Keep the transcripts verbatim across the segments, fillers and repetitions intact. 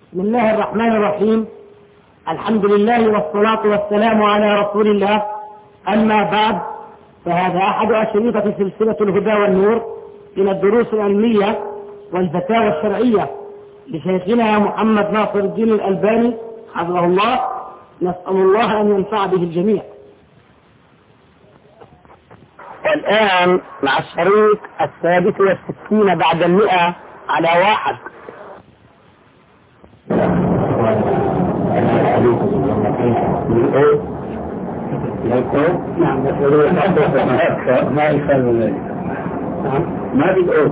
بسم الله الرحمن الرحيم. الحمد لله والصلاة والسلام على رسول الله. أما بعد، فهذا أحد أشرطة سلسلة الهدى والنور من الدروس العلمية والفتاوى الشرعية لشيخنا محمد ناصر الدين الألباني حفظه الله. نسأل الله أن ينفع به الجميع. والآن مع الشريط السادس والستين بعد المئة على واحد. نعم ما يخلوا ما بيقول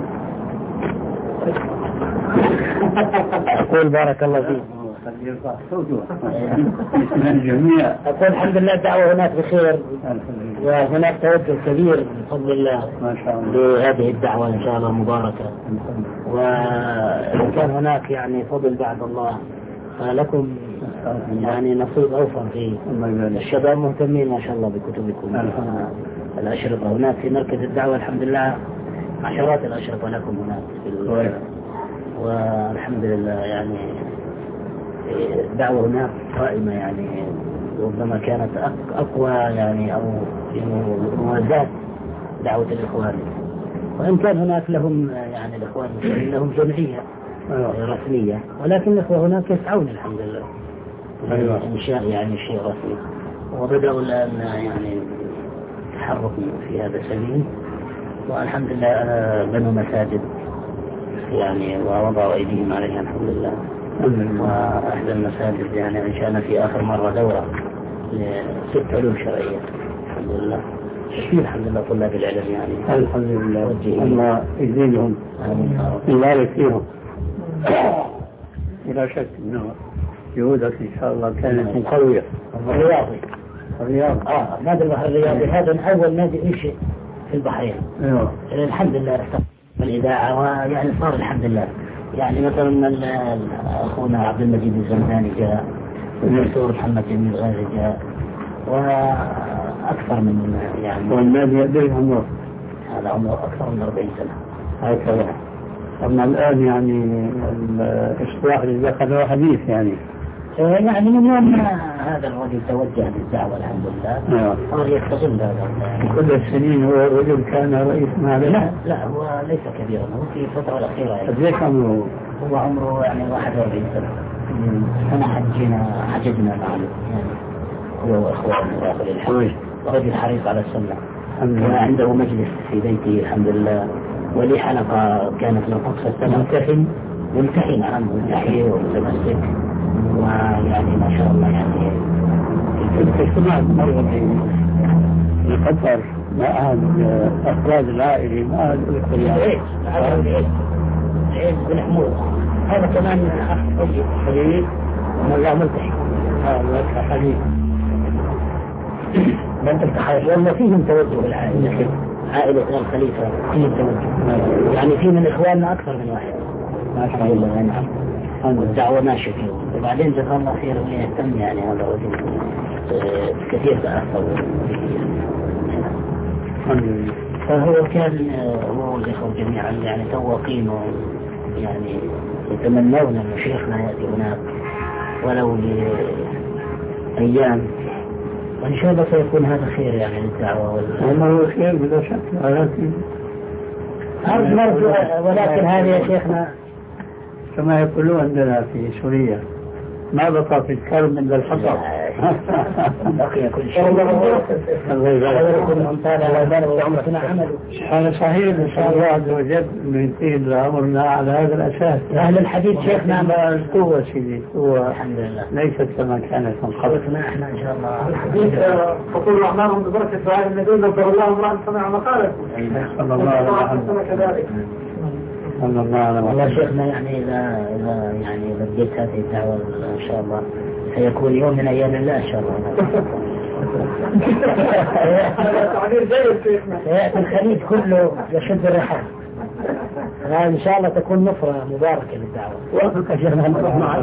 أقول بارك الله فيك. الجميع أقول الحمد لله الدعوة هناك بخير، وهناك توجه كبير بفضل الله ما شاء الله لهذه الدعوة إن شاء الله مباركة. وإن كان هناك يعني فضل بعد الله فلكم يعني نصيب أوفر فيه. الشباب مهتمين ما شاء الله بكتبكم الأشرطة هناك في مركز الدعوة. الحمد لله عشرات الأشرطة لكم هناك في والحمد لله يعني الدعوة هناك قائمة، يعني ربما كانت أقوى يعني أو في موازاة دعوة الإخوان، وإن كان هناك لهم يعني الإخوان لهم جمعية رسمية، ولكن الإخوة هناك يسعون الحمد لله أيوة. إنشاء يعني شيء رسمي، وبدأوا الآن يعني تحرك في هذا السبيل، والحمد لله بنوا مساجد يعني ووضعوا أيديهم عليها الحمد لله. وأحد المساجد يعني أنشأنا في آخر مرة دورة لست علوم شرعية الحمد لله. كثير الحمد لله طلاب العلم يعني الحمد لله الله يزيدهم ويبارك فيهم. ولا شك أنه جهودك إن شاء الله كانت قوية. الرياضي الرياض آه نادي البحر الرياضي هذا من أول نادي إنشئ في البحرين. أيوه الحمد لله استقبل الإذاعة، ويعني صار الحمد لله يعني مثلا أخونا عبد المجيد الزمداني جاء، والدكتور محمد جميل غازي جاء، وأكثر من يعني والنادي يدري عمره هذا عمره أكثر من أربعين سنة هكذا. أما الآن يعني الإصلاح اللي دخله حديث يعني يعني من يوم هذا الرجل توجه للدعوة الحمد لله صار يستغل هذا. كل السنين هو الرجل كان رئيس مالك؟ لا لا هو ليس كبيرا، هو في الفترة الأخيرة يعني. قد ايش عمره؟ هو عمره يعني واحد وأربعين سنة. أنا حجينا حججنا معه يعني هو وأخوانه داخل الحج، ورجل حريص على السنة، وعنده مجلس في بيته الحمد لله، ولي حلقة كانت للقدس السنة ملتحي ملتحي نعم ملتحي ومتمسك، ويعني ما شاء الله يعني الاجتماع مرة في قطر مع أفراد العائلة مع الأخوة عيد عيد بن حمود هذا كمان أخ حبيب والله ملتحي هذا حبيب ما انت تتخيل والله فيهم توجه العائلة، عائلة الخليفة فيهم توجه يعني في من إخواننا أكثر من واحد ما شاء الله يعني الدعوة ماشية فيهم. وبعدين جزاه الله خير ويهتم يعني هذا الرجل كثير تأثر فهو كان هو والإخوة جميعا يعني تواقين يعني يتمنون أن شيخنا يأتي هناك ولو لأيام، وإن شاء الله سيكون هذا خير يعني للدعوة والله خير بلا شك. ولكن هذا مرجو، ولكن هذه يا شيخنا كما يقولون عندنا في سوريا ما بقى في الكرم إلا الحطب. بقي كل شيء. الله يبارك هذا صحيح إن شاء الله عز وجل إنه ينتهي الأمر على هذا الأساس. أهل الحديث شيخنا القوة سيدي القوة الحمد لله ليست كما كانت من قبل. احنا إن شاء الله الحديث فقول أعمالهم ببركة دعاء النبي نصر الله امرأ سمع مقالته صلى الله عليه وسلم كذلك. صلى الله عليه وسلم. والله شيخنا يعني إذا إذا يعني بديت هذه الدعوة إن شاء الله سيكون يوم من أيام الله إن شاء الله. سيأتي الخليج كله يشد الرحال، إن شاء الله تكون نصرة مباركة للدعوة. وأفرك شيخنا نروح معك.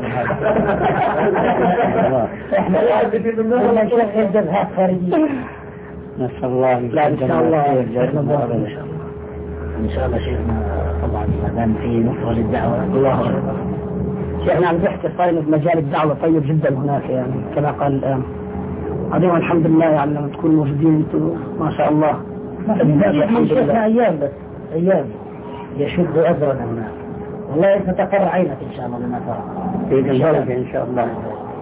إحنا لا نشوف الجبهات خارجية. نسأل الله لا إن شاء الله إن شاء الله إن شاء الله شيخنا طبعا ما دام في نصرة للدعوة الله أكبر. شيخنا عم تحكي صاير مجال الدعوة طيب جدا هناك يعني كما قال الآن. بعدين الحمد لله يعني لما تكونوا موجودين انتم ما شاء الله. من شيخنا أيام بس أيام يشد أزرنا هناك. والله ستقر عينك إن شاء الله لما ترى. في البركة إن شاء الله.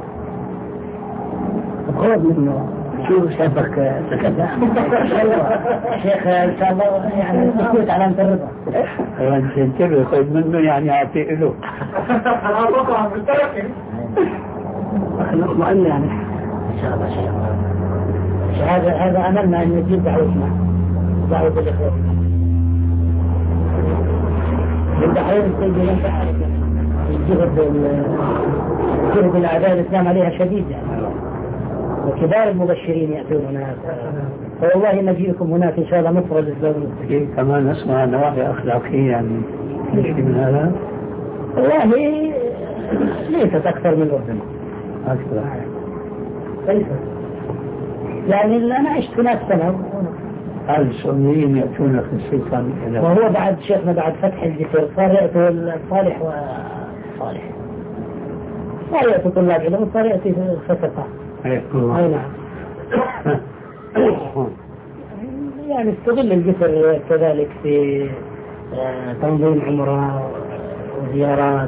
خذ منه شو شافك تكذب شيخ إن شاء الله يعني تكون علامة الرضا. أيوة انتبه خذ منه يعني أعطيه له. أنا أطلع بالتركي. نطمئن يعني. إن شاء الله شيخ. هذا هذا أملنا أن نجيب دعوتنا دعوة الإخوة. البحرين تجي لم تعرف الجهد الجهد الأعداء الإسلام عليها شديد يعني. وكبار المبشرين يأتون هناك. فوالله نجيكم هناك إن شاء الله مصر للإسلام المسلمين. كمان نسمع نواحي أخلاقية يعني نشي من هذا. والله ليست أكثر من ربما. أكثر. ليست. يعني أنا عشت هناك سنة. هذا السنيين يأتون خصيصا. وهو بعد شيخنا بعد فتح الجسر صار يأتوا الصالح والصالح. صار يأتوا طلاب علم وصار يأتي فسقة. أي نعم. يعني استغل الجسر كذلك في تنظيم عمره وزيارات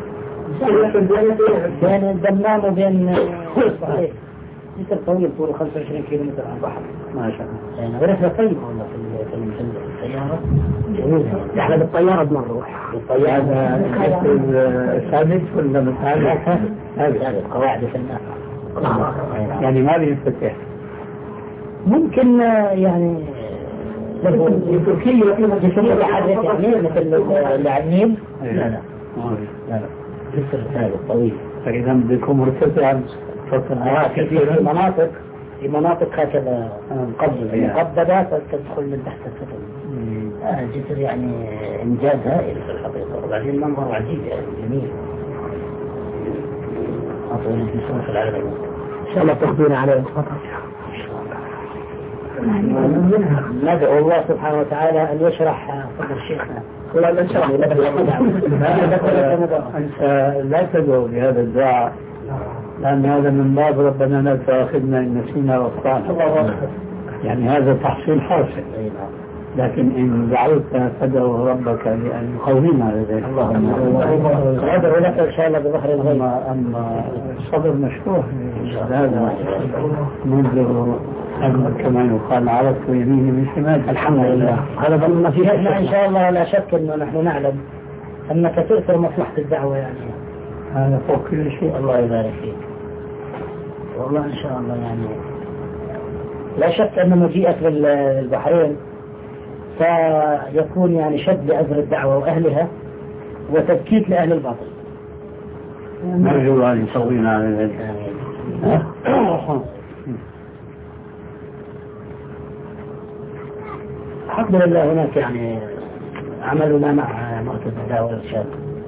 بين الدمام وبين الصحيح. جسر طويل طوله خمسة وعشرين كيلو متر على البحر. ما شاء الله. يعني ورثنا طيب والله في في السيارة. جميلة. احنا بالطيارة بنروح. بالطيارة. ثابت ولا متعلق؟ ثابت قواعد في الناس. يعني ما بينفتح. ممكن يعني في تركيا جسر يتحرك يعني مثل اللي على النيل. لا لا. لا لا. جسر ثابت طويل. فإذا بيكون مرتفع. آه في في مناطق في مناطق هكذا مقبضة تدخل من تحت السفن. آه جسر يعني إنجاز هائل في الحقيقة. وبعدين المنظر عجيب يعني جميل. أطول الجسور في العالم المسلم. إن شاء الله تاخذونا عليه الخطر. ندعو الله سبحانه وتعالى أن يشرح صدر شيخنا. لا نشرح لا تدعو لهذا الدعاء لأن هذا من باب ربنا لا تؤاخذنا إن نسينا وأخطأنا. يعني هذا تحصيل حاصل. لكن إن دعوت فادعو ربك لأن يقوينا لذلك. اللهم أدعو لك إن شاء الله بظهر الغيب. أما الصبر مشروع هذا منذ كما يقال عرفت يميني من شمال. الحمد لله. هذا ضمن فيها إن شاء الله. لا شك أنه نحن نعلم أنك تؤثر مصلحة الدعوة يعني. هذا فوق كل شيء. الله يبارك فيك. والله إن شاء الله يعني لا شك أن مجيئك للبحرين سيكون يعني شد لأزر الدعوة وأهلها وتبكيت لأهل الباطل. نرجو أن يسوينا على ذلك. الحمد لله هناك يعني عملنا مع مركز الدعوة والإرشاد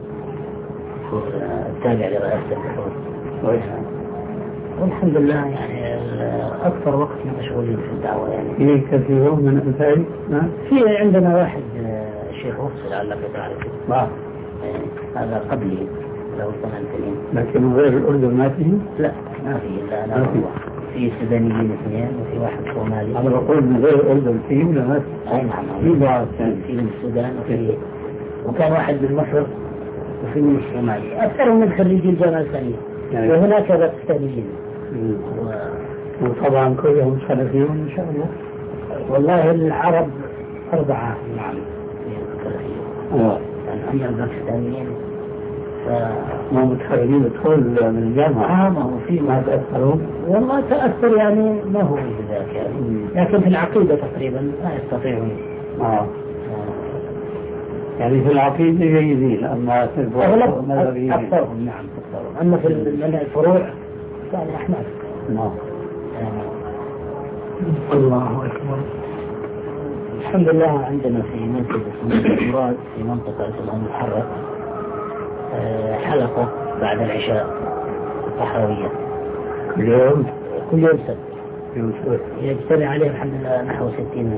التابع لرئاسة البحوث. والحمد لله يعني أكثر وقت مشغولين في الدعوة يعني. في كثير من أمثال. في عندنا واحد الشيخ وصل لعلك تعرفه. نعم. هذا قبلي له سنتين. لكن غير الأردن ما فيه؟ لا ما فيه إلا أنا هو. في سودانيين اثنين وفي واحد صومالي. أنا بقول من غير الأردن فيه ولا ما فيه؟ أي نعم. في بعض في من السودان وفي وكان واحد من مصر وفي من الصومال. أكثرهم من خريجي الجامعة الإسلامية. يعني وهناك باكستانيين. و... وطبعا كلهم سلفيون إن شاء الله. والله العرب أربعة نعم سلفيون. يعني أما الباكستانيين ما متخرجين بدخول من الجامعة. آه ما هو في ما تأثرون. والله تأثر يعني ما هو بذاك يعني. لكن في العقيدة تقريبا لا يستطيعون. آه. يعني في العقيدة جيدين أما في الفروع أكثرهم. نعم أكثرهم. أما في الفروع يعني أحناف. نعم. الله أكبر. الحمد لله عندنا في مسجد اسمه مراد في منطقة اسمها المحرق حلقة بعد العشاء صحراوية. كل يوم؟ كل يوم سبت. يجتمع عليه الحمد لله نحو ستين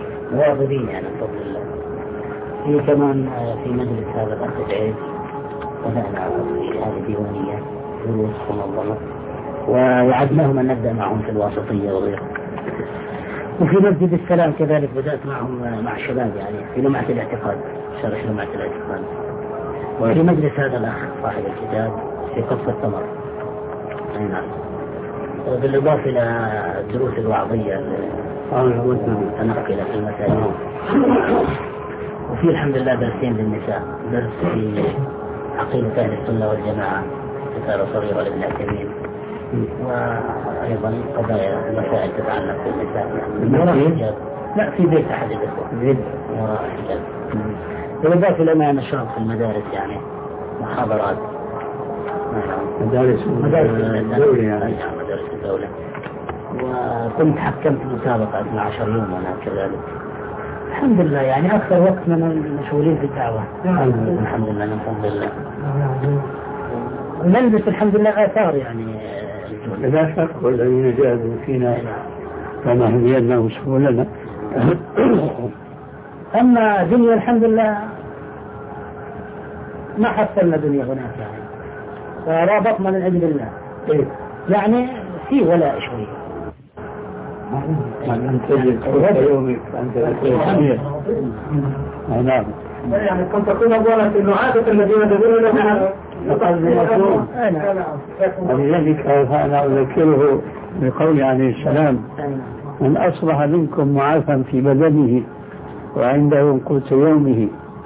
مواظبين يعني بفضل الله. في كمان في مجلس هذا الأخ سعيد بدأنا في شهادة ديوانية دروس منظمة، ووعدناهم أن نبدأ معهم في الواسطية وغيرها. وفي مسجد السلام كذلك بدأت معهم مع الشباب يعني في لمعة الاعتقاد، شرح لمعة الاعتقاد. وفي مجلس هذا الأخ صاحب الكتاب في قصة التمر. نعم. بالإضافة إلى الدروس الوعظية المتنقلة في المساجد. وفي الحمد لله درسين للنساء، درس في عقيدة أهل السنة والجماعة رسالة صغيرة لابن عثيمين، وأيضا قضايا مسائل تتعلق بالنساء. لا في بيت أحد الإخوة وراء الحجاب. بالإضافة لنا نشاط في المدارس يعني محاضرات مدارس مدارس الدولة يعني مدارس الدولة. وكنت حكمت مسابقة اثنا عشر يوم وأنا كذلك. الحمد لله يعني أكثر وقت من المشغولين في الدعوة. الحمد لله من فضل الله. نلبس الحمد لله آثار يعني. لا شك والذين جاهدوا فينا كما هديناهم سبلنا. أما دنيا الحمد لله ما حصلنا دنيا هناك يعني، فرابطنا من عند الله يعني في ولا شوي. أن تجد قوة يومك أنت تكون نعم. يعني كنت تكون أولا إنه عادة الذين يدعون لهم ولذلك أنا أذكره بقول عليه السلام: من أصبح منكم معافى في بدنه وعنده قوت يومه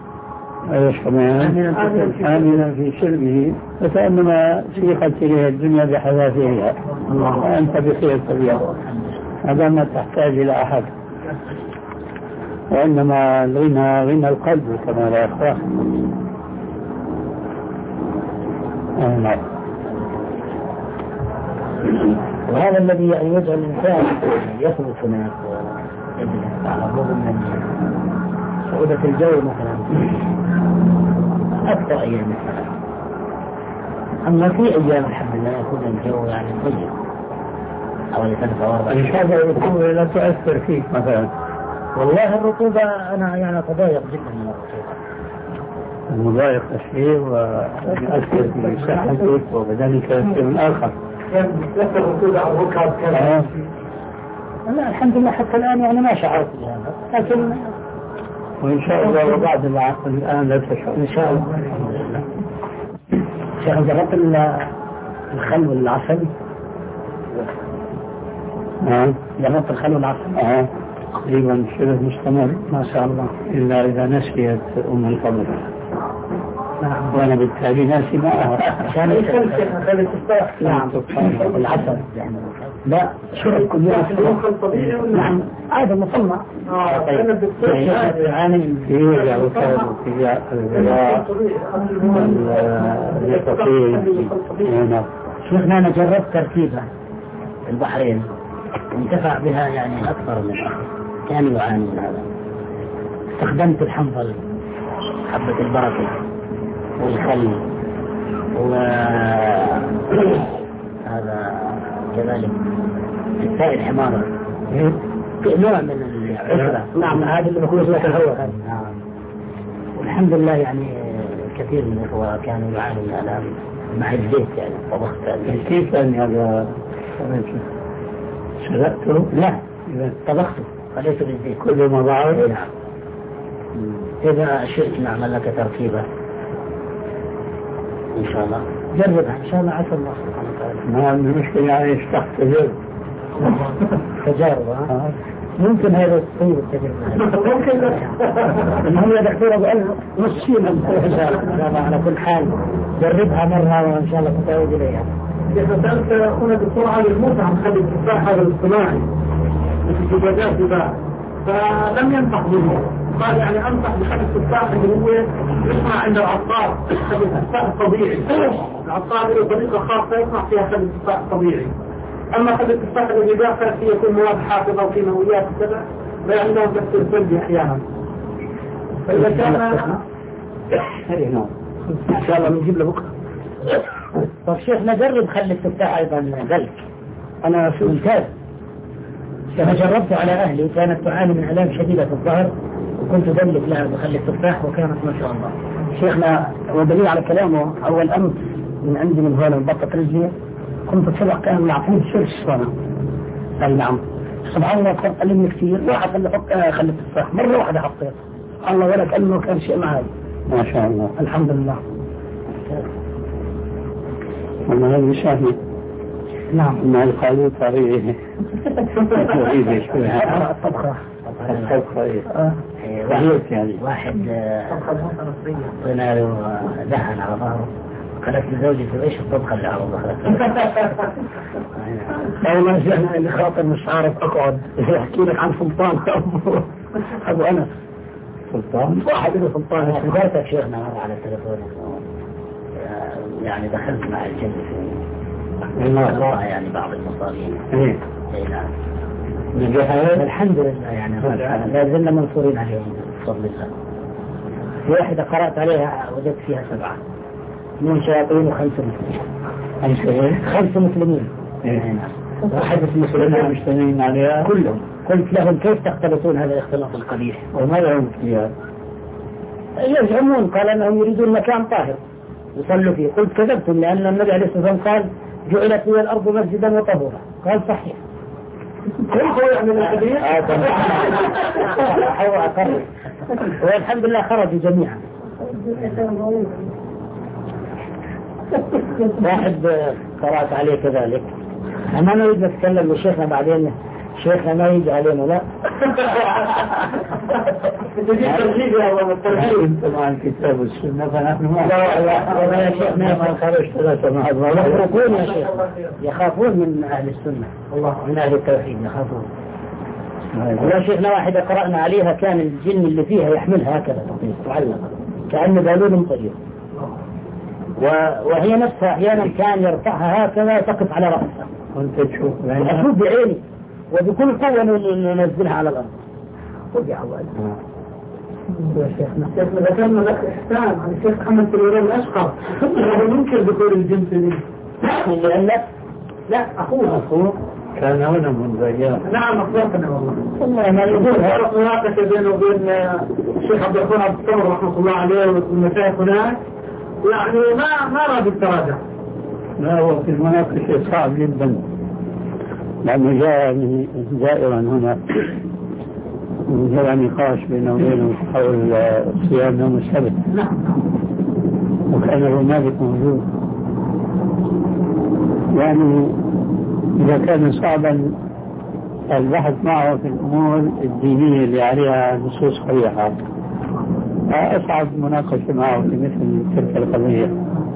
آمنا في سلبه فكأنما سيقت إليه الدنيا بحذافيرها وأنت بخير طبيعة. هذا ما تحتاج إلى أحد، وإنما الغنى غنى القلب كما لا يخفى. آه وهذا الذي يعني يجعل الإنسان يثبت هناك ويجلس على الرغم من صعوبة الجو مثلا أكثر أيام السنة. أما في أيام الحمد لله يكون الجو يعني طيب حوالي ثلاثة وأربعة. هذا الرطوبة لا تؤثر فيك مثلا؟ والله الرطوبة أنا يعني أتضايق جدا من الرطوبة. المضايق كثير ويؤثر في صحتك وبدنك من آخر. يأثر الرطوبة على الركب كذا. لا الحمد لله حتى الآن يعني ما شعرت بهذا، لكن وإن شاء الله وبعد الآن لا تشعر إن شاء الله. شيخ جربت الخل والعسل؟ نعم جربت الخل والعسل؟ اه تقريبا شبه مستمر ما شاء الله، إلا إذا نسيت أم الفضل. نعم. وأنا بالتالي ناسي معها عشان خلي تستاح. نعم العسل لا شرب كل يوم. نعم هذا مصنع. اه أنا يعني في وجع وكاد وفي الغلاء واليقظين. شيخنا أنا جربت تركيبة في البحرين انتفع بها يعني أكثر من كان يعاني من هذا. استخدمت الحنظل حبة البركة والخل وهذا كذلك السائل حمارة نوع من العسرة. نعم هذا اللي بكون اسمه الهواء. والحمد لله يعني كثير من الإخوة كانوا يعانوا من الآلام مع الزيت يعني طبخت. كيف أن هذا سلقته؟ لا طبخته خليته بالزيت كل ما ضعف. نعم. إذا شئت نعمل لك تركيبة إن شاء الله جربها إن شاء الله عسى الله سبحانه وتعالى. ما المشكلة يعني تحت تجرب تجارب. آه. ممكن هذا الطيب التجربة ممكن المهم يا دكتور أبو ألف نص شيء إن شاء الله. على كل حال جربها مرة وإن شاء الله تتعود إليها. إذا سألت أخونا دكتور علي الموسى عن خلي التفاح هذا الاصطناعي مثل زجاجات تباع فلم ينصح به. قال يعني أنصح بخلي التفاح اللي هو يصنع عند العطار خلي التفاح الطبيعي. العطار له طريقة خاصة يصنع فيها خلي التفاح الطبيعي. أما خلي التفاح الذي داخل فيه يكون مواد حافظة وكيماويات وكذا لا عندهم تأثير سلبي أحيانا. فإذا كان إن شاء الله بنجيب له بكرة. طب شيخنا جرب خلي التفاح أيضا ذلك. أنا ممتاز. أنا جربته على أهلي كانت تعاني من آلام شديدة في الظهر وكنت أدلك لها بخلي التفاح وكانت ما شاء الله شيخنا ودليل على كلامه أول أمس من عندي من هون بطة رجلي كنت أتسرق كان معفوض شرش صنع. أي نعم سبحان الله كان قلمني كثير واحد قال لي حط خلي التفاح مرة واحدة حطيت الله ولا كأنه كان شيء معي ما شاء الله الحمد لله. أما هذا شاهد نعم ما القالوا طريقه طريقه شوي الطبخة الطبخة واحد يعني واحد طلع له دهن على ظهره قالت لزوجته ايش الطبخة اللي على ظهرك؟ والله شيخنا اللي خاطر مش عارف اقعد يحكي لك عن سلطان ابو ابو انس سلطان واحد له سلطان اخبرتك شيخنا مرة على التليفون يعني دخلت مع الجن في الله يعني بعض المصارين ايه اي نعم نجح الحمد لله يعني لا زلنا منصورين عليهم بفضل الله. في واحدة قرأت عليها وجدت فيها سبعة من شياطين وخمس مسلمين خمس مسلمين واحد اسمه سليمان مجتمعين عليها كلهم. قلت لهم كيف تختلطون هذا الاختلاط القبيح وما لهم فيها يزعمون قال انهم يريدون مكان طاهر يصلوا فيه. قلت كذبتم لان النبي عليه الصلاه والسلام قال جعلت لي الارض مسجدا وطهورا. قال صحيح هو يعمل الحديث هو أقر والحمد لله خرجوا جميعا. واحد قرأت عليه كذلك. أنا ما نريد نتكلم لشيخنا بعدين شيخنا ما يجي علينا لا تجي ترجيح يا أبو الترجيح مع الكتاب والسنة فنحن ما لا يا شيخنا ما خرج ثلاثة مع يخافون يا شيخ يخافون من أهل السنة من أهل التوحيد يخافون. ولا شيخنا واحدة قرأنا عليها كان الجن اللي فيها يحملها هكذا تعلق كأنه بالون طيب وهي نفسها أحيانا كان يرفعها هكذا تقف على رأسها كنت تشوف أشوف بعيني وبكل قوة ننزلها على الأرض. خذ يا عواد يا شيخنا شيخنا ذكرنا لك إحسان عن الشيخ محمد سليمان الأشقر ممكن دخول الجنس لي لأن لا أخوه أخوه كان هنا من زيان نعم أخبرتنا والله والله ما يقول فرق مناقشة بينه وبين الشيخ عبد الرحمن عبد الصمد رحمه الله عليه والمشايخ هناك يعني ما ما راد التراجع. لا هو في المناقشة صعب جدا لأنه جاء زائرا هنا جاء نقاش بينه وبينه حول صيام يوم السبت وكان ابو مالك موجود. يعني إذا كان صعبا البحث معه في الأمور الدينية اللي عليها نصوص صريحة أصعب مناقشة معه في مثل تلك القضية.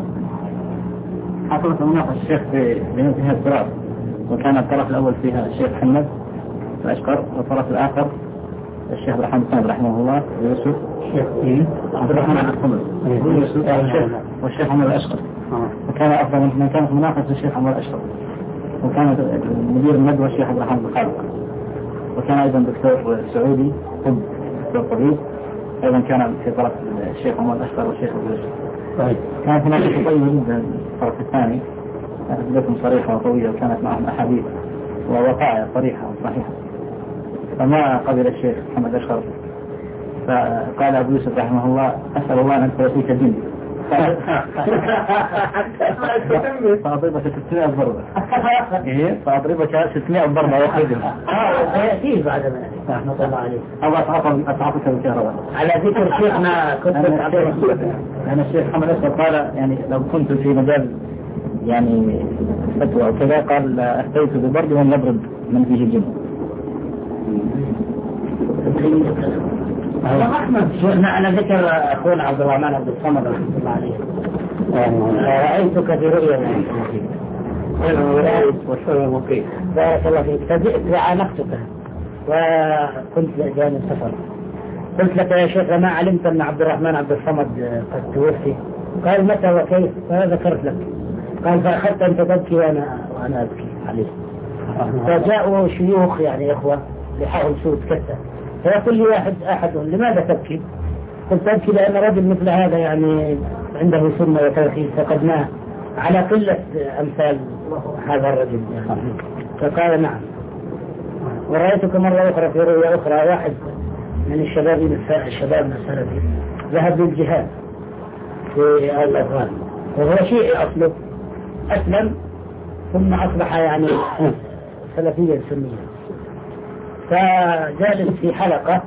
حصلت مناقشة الشيخ بنفسها الطرف وكان الطرف الأول فيها الشيخ محمد الأشقر والطرف الآخر الشيخ عبد الرحمن الصمد رحمه الله ويوسف الشيخ عبد الرحمن عبد الصمد ويوسف والشيخ محمد الأشقر. وكان أفضل من كانت مناقشة الشيخ محمد الأشقر وكان مدير الندوة الشيخ عبد الرحمن الخالق وكان أيضا دكتور سعودي طب دكتور طبيب أيضا كان في طرف الشيخ محمد الأشقر والشيخ أبو يوسف. كانت مناقشة طيبة جدا الطرف الثاني أدلتهم صريحة وطويلة وكانت معهم أحاديث ووقائع صريحة وصحيحة فما قبل الشيخ محمد الأشقر فقال أبو يوسف رحمه الله أسأل الله أن ترسيك الدين فأضربك ستمائة ضربة إيه فأضربك ستمائة ضربة وأخذها سيأتيه بعد ما رحمة الله عليه الله أتعاطك بالكهرباء. على ذكر شيخنا كنت أنا الشيخ محمد الأشقر قال يعني لو كنت في مجال يعني فتوى وكذا قال أفتيت ببرد وأن يبرد من فيه الجن. شيخنا على ذكر أخونا عبد الرحمن عبد الصمد رحمه الله عليه رأيتك في رؤيا وشر مقيم بارك الله فيك فجئت وعانقتك وكنت جانب سفر. قلت لك يا شيخ ما علمت أن عبد الرحمن عبد الصمد قد توفي. قال متى وكيف؟ فذكرت لك. قال فأخذت أنت تبكي وأنا وأنا أبكي عليه. فجاءوا شيوخ يعني إخوة لحاهم سود كثة فيقول لي واحد أحدهم لماذا تبكي؟ قلت أبكي لأن رجل مثل هذا يعني عنده سنة وتوحيد فقدناه على قلة أمثال هذا الرجل يعني. فقال نعم. ورأيتك مرة أخرى في رؤيا أخرى واحد من الشباب الشباب السلفي ذهب للجهاد في الأفغان، وهو شيعي أصله، أسلم ثم أصبح يعني سلفيا سنيا. فجالس في حلقة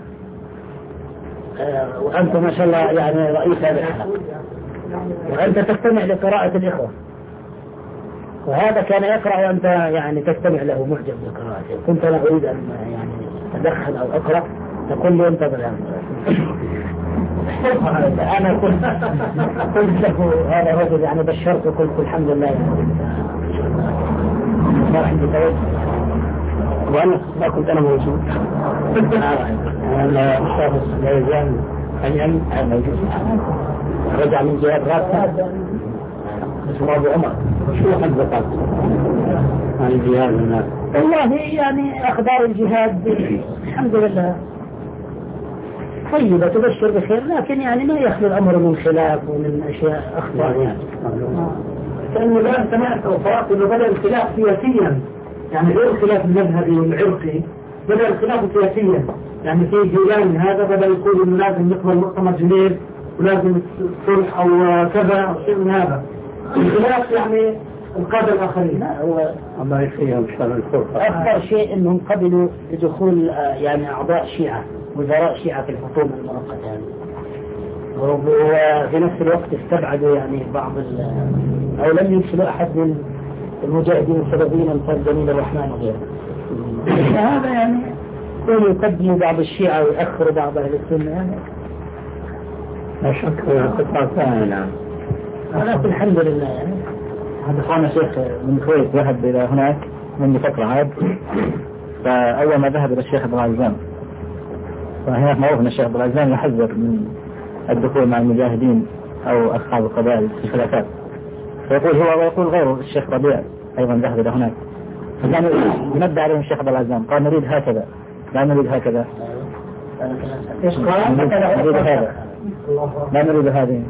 وأنت ما شاء الله يعني رئيس هذه الحلقة، وأنت تستمع لقراءة الإخوة، وهذا كان يقرأ وأنت يعني تستمع له معجب بقراءته. كنت أنا أريد أن يعني أدخل أو أقرأ، تقول لي انتظر يا أنا كنت قلت له هذا الرجل يعني بشرته وقلت الحمد لله يعني ما عندي توجه، وأنا ما كنت أنا موجود. أنا الشخص لا يزال أيام موجود، رجع من جهاد رابطة اسمه أبو عمر. شو حدثت عن الجهاد هناك؟ والله يعني أخبار الجهاد الحمد لله طيبة تبشر بخير، لكن يعني ما يخلو الأمر من خلاف ومن أشياء أخطاء يعني. لأنه الآن سمعت وقرأت أنه بدأ الخلاف سياسيا، يعني غير الخلاف المذهبي والعرقي، بدأ الخلاف سياسيا. يعني في جيلان هذا بدأ يقول إنه لازم نقبل مؤتمر جنيف ولازم الصلح أو كذا أو شيء من هذا. الخلاف يعني القادة الآخرين. هو الله يخليهم شر الفرقة. أكثر شيء أنهم قبلوا بدخول يعني أعضاء شيعة وزراء شيعة في الحكومة المؤقتة يعني. وفي نفس الوقت استبعدوا يعني بعض أو لم يرسلوا أحد من المجاهدين السببين مثل جميل الرحمن وغيره. هذا يعني كانوا يقدموا بعض الشيعة ويأخروا بعض أهل السنة يعني. لا شك قطعة ثانية، ولكن الحمد لله يعني. هذا أخوانا شيخ من الكويت ذهب إلى هناك منذ فترة عاد، فأول ما ذهب إلى الشيخ عبد العزام، فهناك معروف أن الشيخ عبد العزام يحذر من الدخول مع المجاهدين أو أصحاب القبائل في الخلافات، فيقول هو ويقول غيره الشيخ ربيع أيضا ذهب إلى هناك، فكان ينبه عليهم الشيخ عبد العزام قال نريد هكذا لا نريد هكذا. إيش قال؟ نريد هذا لا نريد هذه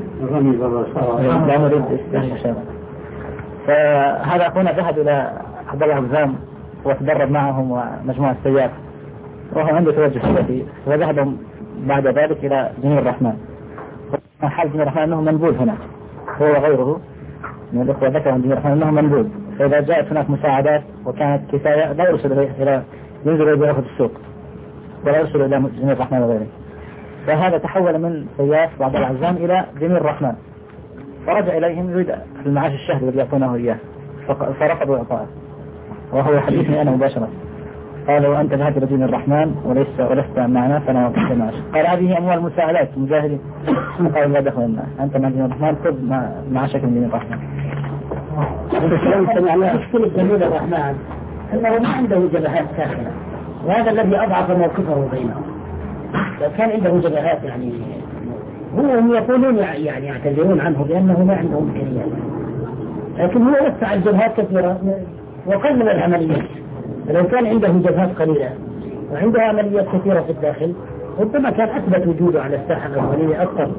لا نريد استهزاء. فهذا أخونا ذهب إلى عبد الله العزام وتدرب معهم ومجموعة السياف وهو عنده توجه سلفي، وذهب بعد ذلك إلى جميل الرحمن. حال جميل الرحمن أنه منبوذ هناك، هو وغيره من الأخوة ذكر عن جميل الرحمن أنه منبوذ، فإذا جاءت هناك مساعدات وكانت كفاية لا يرسل إلى ينزل إلى في السوق ولا يرسل إلى جميل الرحمن وغيره. فهذا تحول من سياف بعض العزام إلى جميل الرحمن، فرجع إليهم يريد المعاش الشهري الذي يعطونه إياه، فرفضوا إعطاءه، وهو يحدثني أنا مباشرة قال وأنت ذهبت إلى جميل الرحمن وليس ولست معنا فأنا أعطيك المعاش. قال هذه أموال مساعدات مجاهدين، قال لا دخل لنا أنت مع جميل الرحمن خذ معاشك من جميل الرحمن. مشكلة جميل الرحمن أنه ما عنده جبهات ساخنة، وهذا الذي أضعف موقفه بينهم. لو كان عنده جبهات يعني هم يقولون يعني يعتذرون عنه بأنه ما عنده إمكانيات، لكن هو وسع الجبهات كثيرة وقلل العمليات. لو كان عنده جبهات قليلة وعنده عمليات كثيرة في الداخل ربما كان أثبت وجوده على الساحة الأولية أكثر.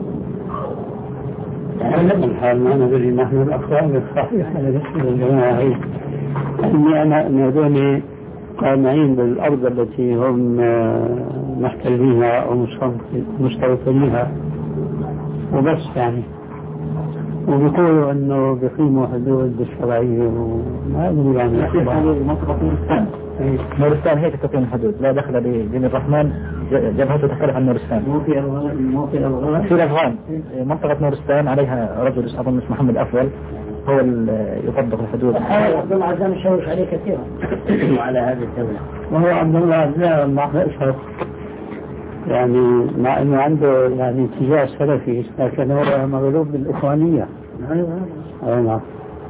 يعني الحال ما ندري نحن الأخوان الصحيحة لنسل الجماعة هي أني أنا نادوني قانعين بالأرض التي هم محتلينها أو مستوطنينها وبس يعني، وبيقولوا أنه بيقيموا حدود الشرعية وما أدري يعني. هذه منطقة نورستان، نورستان هي تقيم الحدود، لا دخل بجميل الرحمن، جبهته تختلف عن نورستان. مو في أفغان، مو في أفغان. في الأفغان منطقة نورستان عليها رجل أظن اسمه محمد أفضل هو اللي يطبق الحدود. عبد الله عزام يشوش عليه كثيرا وعلى هذه الدولة. وهو عبد الله عزام مع إشهر يعني مع أنه عنده يعني اتجاه سلفي، لكن هو مغلوب بالإخوانية. أيوة.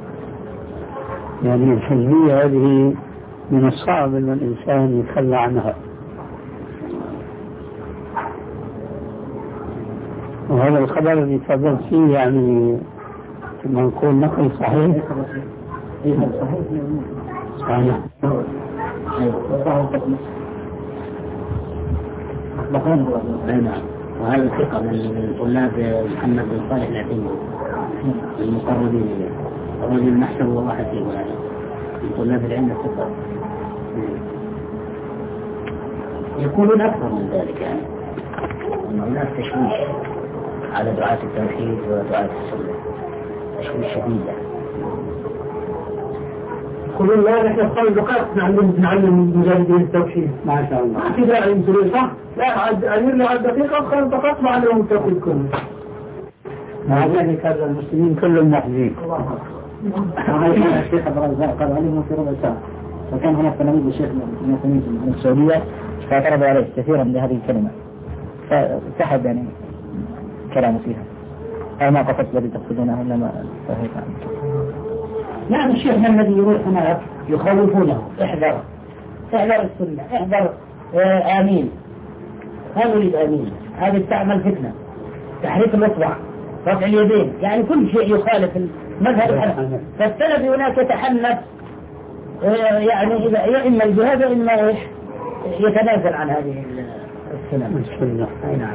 يعني الحزبية هذه من الصعب أن الإنسان يتخلى عنها، وهذا الخبر اللي تفضلت فيه يعني كما نقول نقل صحيح. صحيح. نعم. وهذا ثقة من طلاب محمد بن صالح العثيمين المقربين إليه، الرجل نحسب واحد في ولاده من طلاب العلم الثقة، يكونون أكثر من ذلك يعني الناس تشويش. على دعاة التوحيد ودعاة السنة تشويش شديد يعني. يقولون لا نحن خمس دقائق نعلم نعلم مجاهدين التوحيد ما شاء الله. ما في داعي يمثلون صح؟ لا أمير لي على الدقيقة خمس دقائق معلم التوحيد كله. مع ذلك هذا المسلمين كلهم محزين. وهذا الشيخ عبد الرزاق قال علمه في ربع ساعة، وكان هناك تلاميذ الشيخ من من السعودية فاعترضوا عليه كثيرا بهذه الكلمة، فسحب يعني كلامه فيها. أو ما قصدت الذي تقصدونه إنما فهيك عنه. يعني الشيخ الذي يروح هناك يخوفونه احذر احذر السنة احذر آه آمين، هذا يريد آمين، هذه تعمل فتنة، تحريك الأصبع، رفع اليدين، يعني كل شيء يخالف المذهب الحنفي. فالسلفي هناك يتحنف آه يعني إذا يا إما الجهاد إما إيش يتنازل عن هذه السنة. السنة. أي نعم.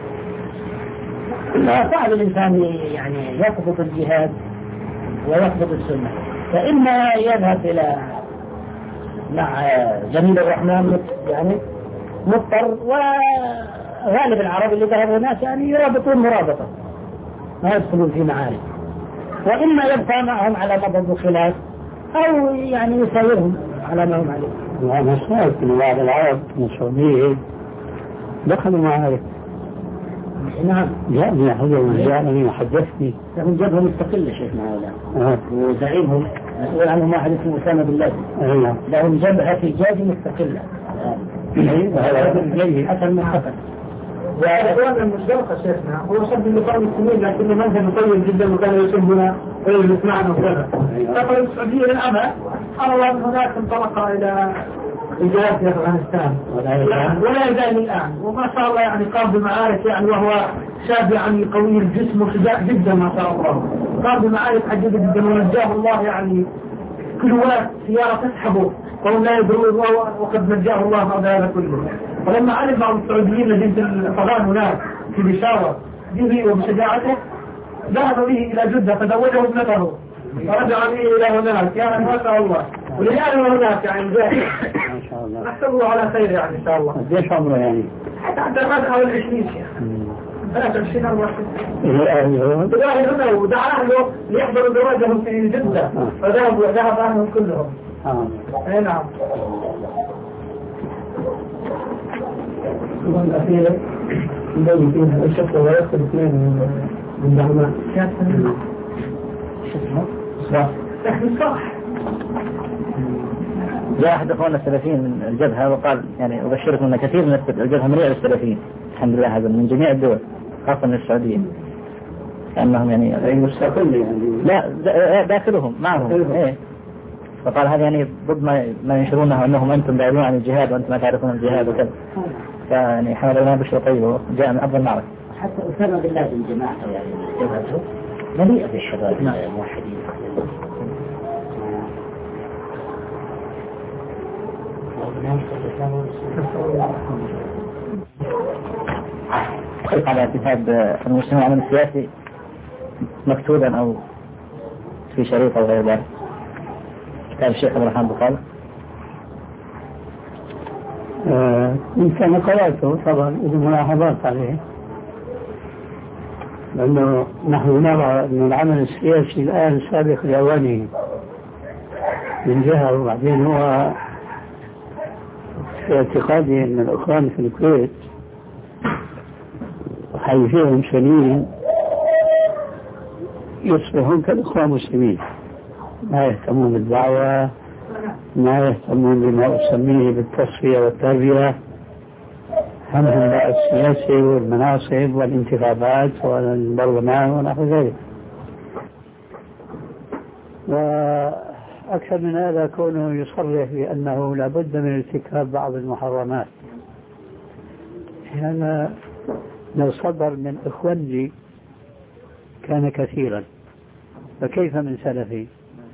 صعب الإنسان يعني يقبض الجهاد ويقبض السنة، فإما يذهب إلى مع جميل الرحمن يعني مضطر، وغالب العرب اللي ذهبوا هناك يعني يرابطون مرابطة ما يدخلون في معارك، وإما يبقى معهم على مضض الخلاف أو يعني يسايرهم على ما هم عليه. وأنا سمعت من بعض العرب من السعودية دخلوا معارك. نعم. جاءني أحد جاءني وحدثني. لهم جبهة مستقلة شيخنا هؤلاء. آه. وزعيمهم مسؤول عنهم واحد اسمه أسامة بن لادن. أيوة. لهم جبهة في جاج مستقلة. أيوة. هذا جيد. حسن من حسن. وإخواننا المشتركة شيخنا هو شاب اللي كان مسلمين لكنه منهج طيب جدا وكان يسمنا ويجلس معنا وكذا. دخل السعودية للأبد، الله من هناك انطلق إلى الجهاد في أفغانستان ولا يزال الآن، وما شاء الله يعني قام بمعارك يعني، وهو شاب يعني قوي الجسم وشجاع جدا ما شاء الله، قام بمعارك عديدة جدا ونجاه الله يعني كلوات سيارة تسحبه وهم لا يدرون وقد نجاه الله هذا كله. ولما علم بعض السعوديين لجنة الأفغان هناك في بشارة به وبشجاعته ذهب به إلى جدة فزوجه ابنته ورجع به إلى هناك يعني ما شاء الله، وليان هناك يعني جاهز ما شاء الله. نحسبه على خير يعني إن شاء الله. قديش عمره يعني؟ حتى ما دخل العشرين شيخ ثلاثة وعشرين أربعة وعشرين. إلى أهله. بدأ هنا ودعا أهله ليحضروا زواجهم في جدة فذهب ذهب أهلهم كلهم. آه. أي نعم. الأخيرة نبني فيها الشكل ويدخل اثنين من دعماء صح صح صح. جاء أحد أخواننا السلفيين من الجبهة وقال يعني أبشركم أن كثير من الجبهة مليئة بالسلفيين الحمد لله، هذا من جميع الدول خاصة من السعودية، كأنهم يعني مستقل يعني لا داخلهم معهم. إيه. فقال هذا يعني ضد ما ما ينشرونه أنهم أنتم بعيدون عن الجهاد وأنتم ما تعرفون الجهاد وكذا، فيعني حمد الله بشرى طيبة وجاء من أفضل معركة. حتى أسامة بن لادن جماعته يعني جبهته مليئة بالشباب الموحدين. خلق على كتاب المسلمين العمل السياسي مكتوبا أو في شريط أو غير ذلك، كتاب الشيخ عبد الرحمن بخال. آه، إن كان قرأته طبعا إذا ملاحظات عليه، لأنه نحن نرى أن العمل السياسي الآن سابق لأوانه من جهة، وبعدين هو في اعتقادي أن الأخوان في الكويت حي فيهم سنين يصبحون كالإخوان المسلمين، ما يهتمون بالدعوة، ما يهتمون بما أسميه بالتصفية والتربية، همهم بقى السياسة والمناصب والانتخابات والبرلمان ونحو ذلك. وأكثر من هذا كونه يصرح بأنه لابد من ارتكاب بعض المحرمات. هذا لو صدر من إخواني كان كثيرا، فكيف من سلفي؟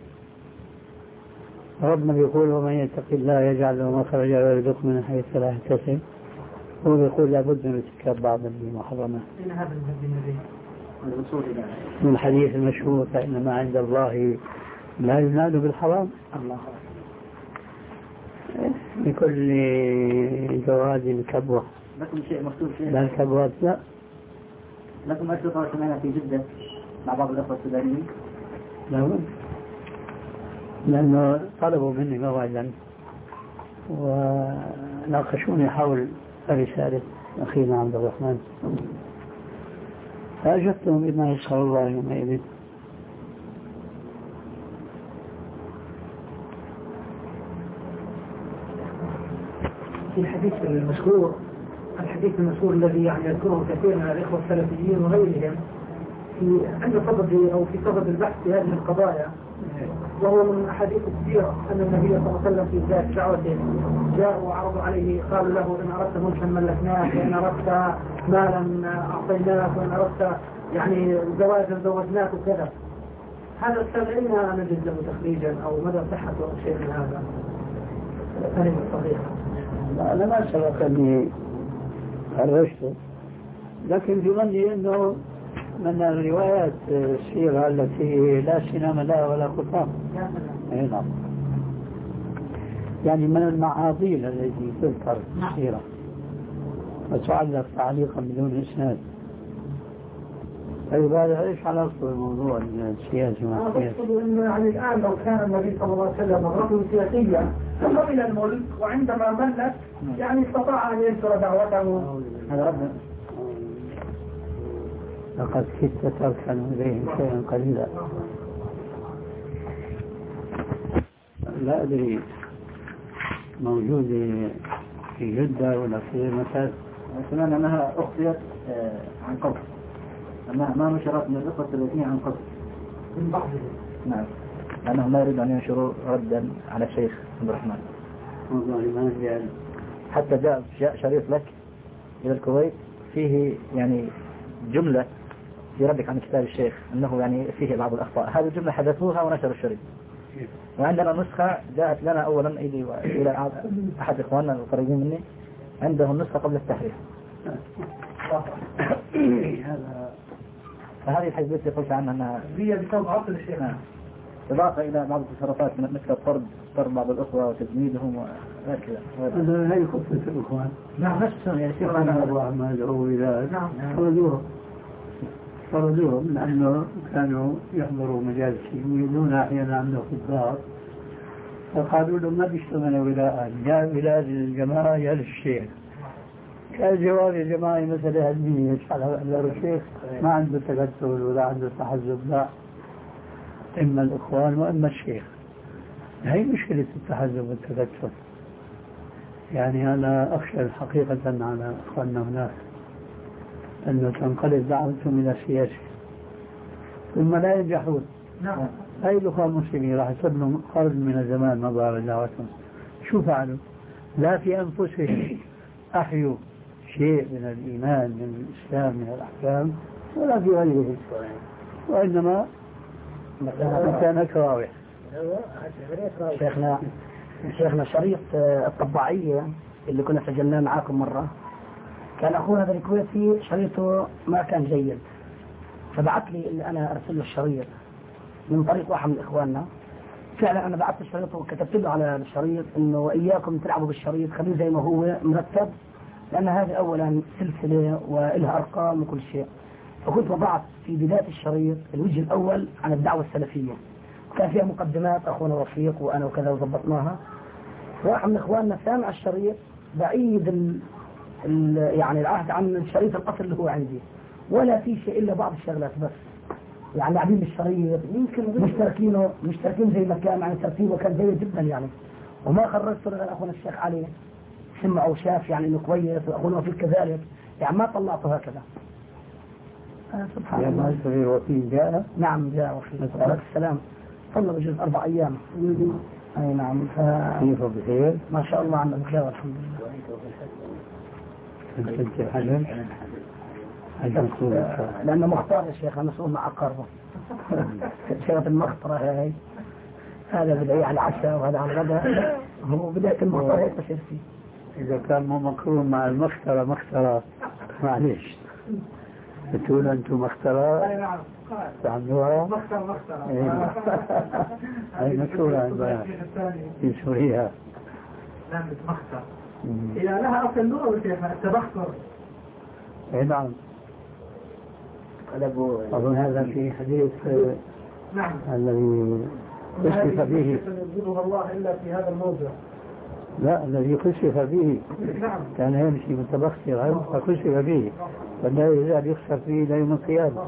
ربنا بيقول ومن يتق الله يجعل له مخرجا ويرزقه من حيث لا يحتسب، هو بيقول لابد من ارتكاب بعض المحرمات. من الحديث المشهور فإنما عند الله لا ينال بالحرام. الله لكل جواد كبوة، لكم شيء مكتوب فيه لا الكبوات لا لكم أشرطة سمعنا في جدة مع بعض الأخوة السودانيين؟ لا، لأنه طلبوا مني موعدا وناقشوني حول رسالة أخينا عبد الرحمن، فأجبتهم بما يسخر الله يومئذ. في الحديث المشهور الحديث المشهور الذي يعني يذكره كثير من الإخوة السلفيين وغيرهم في عند صدد أو في صدد البحث في هذه القضايا، وهو من أحاديث السيرة أن النبي صلى الله عليه وسلم في ذات دعوته جاءوا وعرضوا عليه، قالوا له إن أردت ملكا ملكناك، وإن أردت مالا أعطيناك، وإن أردت يعني زواجا زوجناك وكذا. هذا الكلام أين نجد له تخريجا أو مدى صحته أو شيء من هذا؟ كلمة صحيحة. أنا ما سبق أني خرجته، لكن في ظني أنه من الروايات السيرة التي لا سنام لها ولا خطام. نعم. يعني من المعاضيل التي تذكر السيرة وتعلق تعليقا بدون إسناد. طيب هذا ايش علاقته بالموضوع السياسي مع السياسي؟ أقصد إنه يعني الآن لو كان النبي صلى الله عليه وسلم رجل سياسيا قبل الملك، وعندما ملك يعني استطاع أن ينشر دعوته. هذا ربنا لقد كدت تركن إليهم شيئا قليلا. لا أدري موجود في جدة ولا في مكان. سمعنا أنها أخطيت عن قصد، أنها ما نشرت من الأخوة الثلاثين عن قصد من بعضهم. نعم، لأنهم لا يريد أن ينشروا ردا على الشيخ عبد الرحمن. والله ما يعني. حتى جاء جاء شريط لك إلى الكويت فيه يعني جملة في ردك عن كتاب الشيخ أنه يعني فيه بعض الأخطاء، هذه الجملة حدثوها ونشروا الشريط. وعندنا نسخة جاءت لنا أولا إلى أحد إخواننا القريبين مني، عنده النسخة قبل التحريف. فهذه الحزبية قلت عنها أنها هي بسبب عقل الشيخ. إضافة إلى بعض التصرفات مثل الطرد طرد بعض الأخوة وتجميدهم وهكذا. هذا هي قصة الإخوان. نعم نفسهم يعني شيخ أبو أحمد أو إلى طردوهم طردوهم من أنه كانوا يحضروا مجالسي ويقولون أحيانا عنده في الدار، فقالوا له ما بيشتغل ولاء، جاء ولاء الجماعة يا للشيخ. كان جواب الجماعة مثلا هدمية يشعل على الشيخ ما عنده تكتل ولا عنده تحزب، لا، إما الإخوان وإما الشيخ. هي مشكلة التحزب والتكتل. يعني أنا أخشى حقيقة على إخواننا هناك أنه تنقلب دعوتهم إلى سياسة ثم لا ينجحون. نعم. هاي الأخوة المسلمين راح يصبنوا قرن من الزمان مضى على دعوتهم. شو فعلوا؟ لا في أنفسهم أحيوا شيء من الإيمان من الإسلام من الأحكام ولا في غيره، وإنما كان كراوح. شيخنا شيخنا شريط الطباعية اللي كنا سجلناه معاكم مرة، كان أخونا ذا الكويتي شريطه ما كان جيد، فبعث لي إن أنا أرسل له الشريط من طريق واحد من إخواننا. فعلا أنا بعثت الشريط وكتبت له على الشريط إنه وإياكم تلعبوا بالشريط، خليه زي ما هو مرتب، لأن هذه أولا سلسلة وإلها أرقام وكل شيء. فكنت وضعت في بداية الشريط الوجه الأول عن الدعوة السلفية، وكان فيها مقدمات أخونا وفيق وأنا وكذا وضبطناها. واحد من إخواننا سامع الشريط بعيد ال ال يعني العهد عن الشريط الأصل اللي هو عندي، ولا في شيء إلا بعض الشغلات بس، يعني لاعبين بالشريط يمكن مشتركينه مشتركين زي ما كان، يعني ترتيبه كان جيد جدا يعني. وما خرجت غير أخونا الشيخ علي سمع وشاف يعني إنه كويس، وأخونا وفيق كذلك، يعني ما طلعته هكذا. آه سبحان الله. يعني الصغير وفيه جاء؟ نعم جاء وفيه عليه السلام، صلى بجوز أربع أيام. أي نعم. كيف بخير؟ ما شاء الله عنا بخير والحمد لله. كنت حجم؟ حجم لأنه مختار يا شيخ، أنا مسؤول مع أقاربه. شغلة المخطرة هاي، هذا بدأي على العشاء وهذا على الغداء، هو بداية المخطرة هيك بصير فيه. إذا كان مو مقرون مع المخطرة مخطرة معليش بتقول أنتم مخطرة؟ أي نعم. تعملوها؟ مخطر مخطر. هاي مشهورة عندنا في سوريا. نعم مخطر. إذا لها أصل لغة شيخنا التبختر. أي نعم. أظن هذا في حديث نعم الذي كشف به يبغضها الله إلا في هذا الموضع. لا الذي كشف به نعم كان يمشي متبخترا فكشف به ولا يزال يخسر فيه إلى يوم القيامة.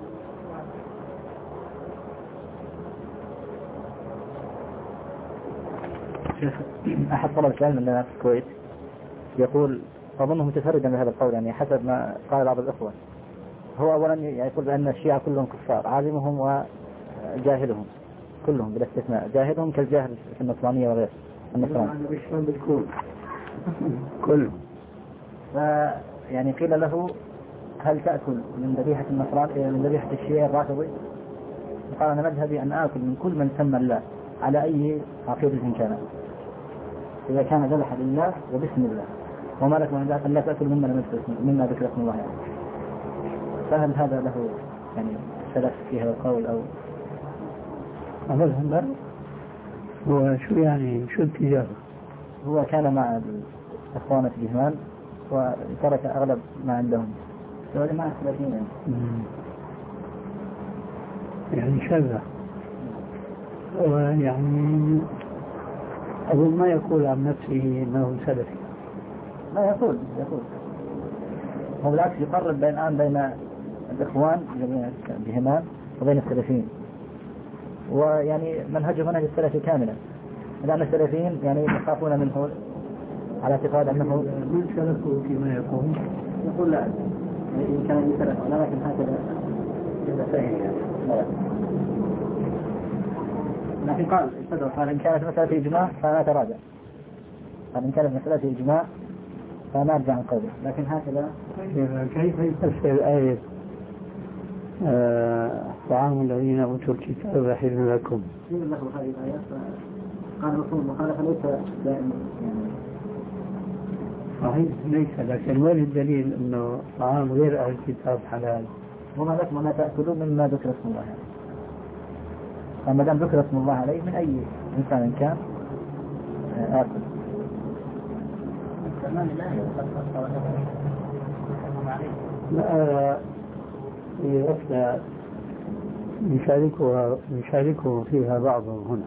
أحد طلبة العلم لنا في الكويت يقول أظنه متفردا بهذا القول، يعني حسب ما قال بعض الأخوة. هو أولا يقول بأن الشيعة كلهم كفار، عالمهم وجاهلهم كلهم بلا استثناء، جاهلهم كالجاهل في النصرانية وغير النصرانية. شلون بتكون كلهم. فيعني قيل له هل تأكل من ذبيحة النصران من ذبيحة الشيعة الرافضي؟ قال أنا مذهبي أن آكل من كل من سمى الله على أي عقيدة كان، إذا كان ذبح لله وبسم الله، وما لكم من ذلك لا تأكل مما مما ذكر اسم الله يعني. فهل هذا له يعني سلف في هذا القول أو أبدا؟ هو شو يعني شو التجارة؟ هو كان مع الإخوان في الإهمال وترك أغلب ما عندهم، سؤال مع الثلاثين يعني. يعني شذا، ويعني أظن ما يقول عن نفسه أنه سلفي. لا يقول يقول هو بالعكس يقرب بين الآن بين الإخوان بهمان وبين السلفيين، ويعني منهجه منهج السلفي كاملا، لأن السلفيين يعني يخافون منه على اعتقاد أنه من سلفه فيما يقول. يقول لا إن كان يسلف لكن هكذا يعني. لكن قال استدرك قال إن كانت مسألة إجماع فلا تراجع، قال إن كانت مسألة إجماع فما أرجع عن قوله، لكن هكذا. كيف يفسر آية طعام الذين أوتوا الكتاب حل لكم؟ يقول له هذه الآيات قال رسول المخالفة ليس دائما يعني صحيح ليس، لكن وين الدليل أنه طعام غير أهل الكتاب حلال؟ وما لكم وما تأكلون مما ذكر اسم الله عليه، فما دام ذكر اسم الله عليه من أي إنسان كان آكل. لا يفنى يشاركها يشاركه فيها بعضهم هنا،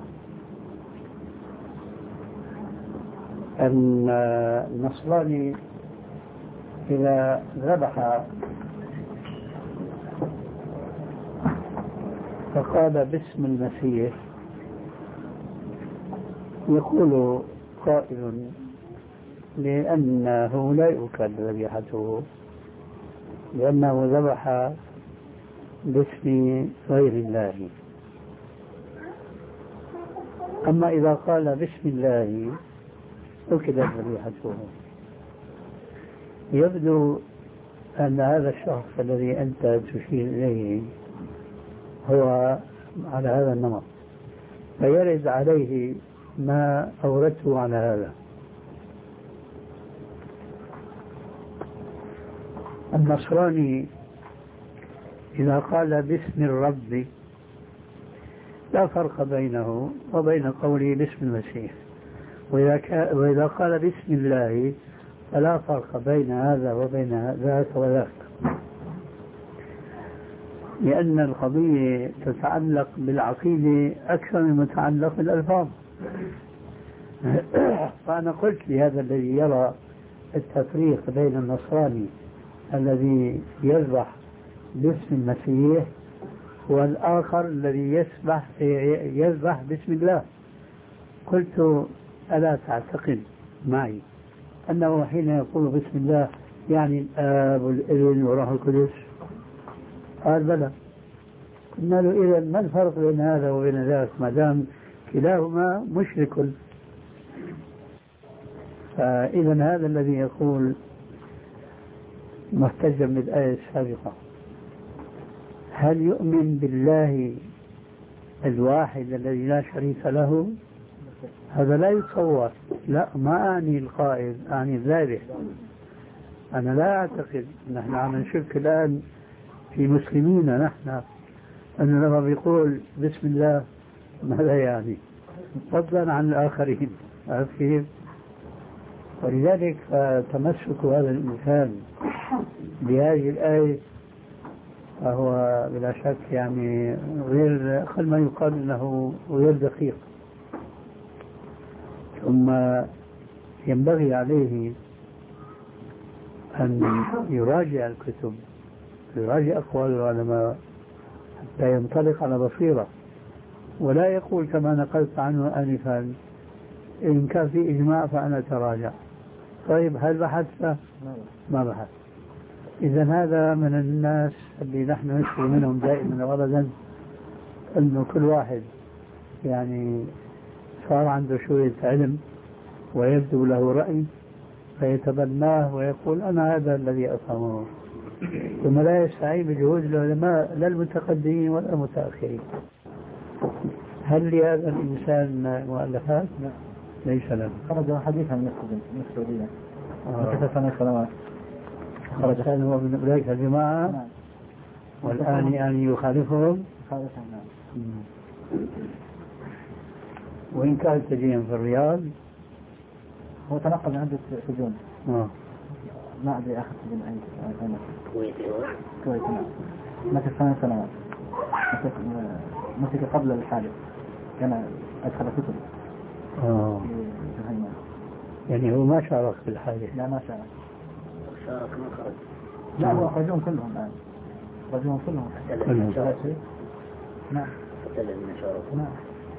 أن النصراني إذا ذبح فقال باسم المسيح يقول قائل لأنه لا يؤكل ذبيحته لأنه ذبح باسم غير الله. أما إذا قال بسم الله أكلت ذبيحته. يبدو أن هذا الشخص الذي أنت تشير إليه هو على هذا النمط، فيرد عليه ما أوردته على هذا. النصراني إذا قال باسم الرب لا فرق بينه وبين قوله باسم المسيح، وإذا, وإذا قال باسم الله فلا فرق بين هذا وبين ذاك وذاك، لأن القضية تتعلق بالعقيدة أكثر من متعلق بالألفاظ. فأنا قلت لهذا الذي يرى التفريق بين النصراني الذي يذبح باسم المسيح والآخر الذي يسبح يذبح باسم الله، قلت ألا تعتقد معي أنه حين يقول بسم الله يعني الآب والابن والروح القدس؟ قال بلى. قلنا له إذا ما الفرق بين هذا وبين ذاك ما دام كلاهما مشرك؟ فإذا هذا الذي يقول محتجا بالآية السابقة هل يؤمن بالله الواحد الذي لا شريك له؟ هذا لا يتصور. لا، ما أعني القائد، أعني الذابح. أنا لا أعتقد، نحن عم نشك الآن في مسلمين نحن أنه لما بيقول بسم الله ماذا يعني، فضلا عن الآخرين. عارفين؟ ولذلك تمسك هذا الإنسان بهذه الآية فهو بلا شك يعني غير أقل ما يقال أنه غير دقيق. ثم ينبغي عليه أن يراجع الكتب، يراجع أقوال العلماء حتى ينطلق على بصيرة، ولا يقول كما نقلت عنه آنفا إن كان في إجماع فأنا تراجع. طيب هل بحثت؟ ما بحث. إذا هذا من الناس اللي نحن نشكو منهم دائما وأبدا، أنه كل واحد يعني صار عنده شوية علم ويبدو له رأي فيتبناه ويقول أنا هذا الذي أفهمه، ثم لا يستعين بجهود العلماء لا المتقدمين ولا المتأخرين. هل لهذا الإنسان مؤلفات؟ لا ليس له. خرج حديثا من السعودية من كثر ثمان سنوات. خرج كان هو من أولئك الجماعة. نعم. والآن يعني يخالفهم. يخالفهم نعم. وإن كان سجين في الرياض. هو تنقل من عدة سجون. آه. ما أدري أخذ سجن أي سنة. كويتي كويتي نعم. مكث ثمان سنوات. مسك قبل الحادث كان أدخل كتب. آه. يعني هو ما شارك في الحادث. لا ما شارك. شارك ما خرج. لا هو رجعون كلهم الآن. رجعون كلهم. كلهم. نعم. كلهم شارك. نعم.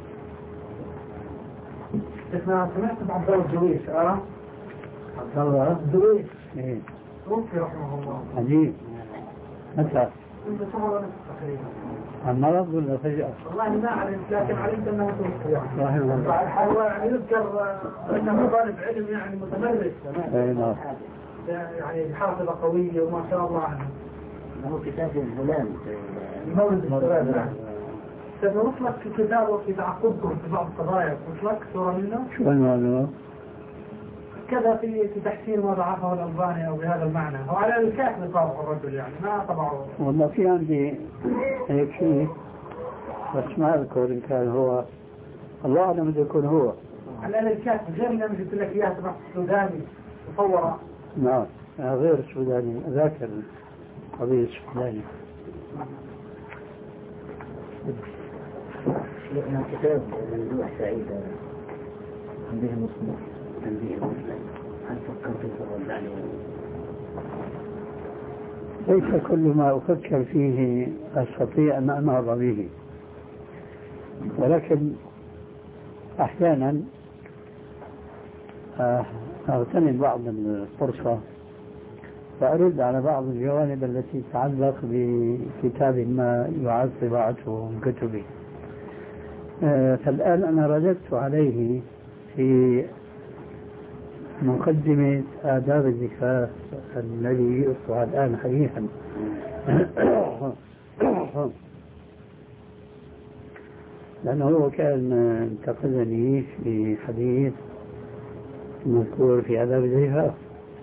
اسمع سمعت عبد الله الدرويش أرى؟ عبد الله الدرويش. إيه. توفي رحمه الله. عجيب. متى؟ منذ شهر ونصف تقريبا. عن مرض ولا فجأة؟ والله ما علمت لكن علمت أنه توفي. رحمه الله. هو يعني يذكر أنه طالب علم يعني متمرس. أي نعم. يعني حافظة قوية وما شاء الله عنه. له كتاب الهلال المولد الشباب. سنرسل لك في كتابه في تعقبكم في بعض القضايا، نرسل لك صورة منه. شو الموضوع؟ كذا في في تحسين ما ضعفه الألباني أو بهذا المعنى، هو على الكاتب طبعه الرجل يعني ما طبعه. والله في عندي هيك شيء بس ما أذكر إن كان هو، الله أعلم إذا يكون هو. على الكاتب غير اللي قلت لك إياه تبع السوداني مصورة. نعم غير السوداني، ذاكر قضية السوداني. شيخنا كتاب ممدوح سعيد تنبيه المسلم. تنبيه المسلم هل فكرت في الرد عليه؟ ليس كل ما أفكر فيه أستطيع أن أنهض به، ولكن أحيانا أغتنم بعض الفرصة فأرد على بعض الجوانب التي تتعلق بكتاب ما يعاد طباعته من كتبي. فالآن أنا رددت عليه في مقدمة آداب الزفاف الذي يطلع الآن حديثا. لأنه هو كان انتقدني في حديث مذكور في آداب الزفاف،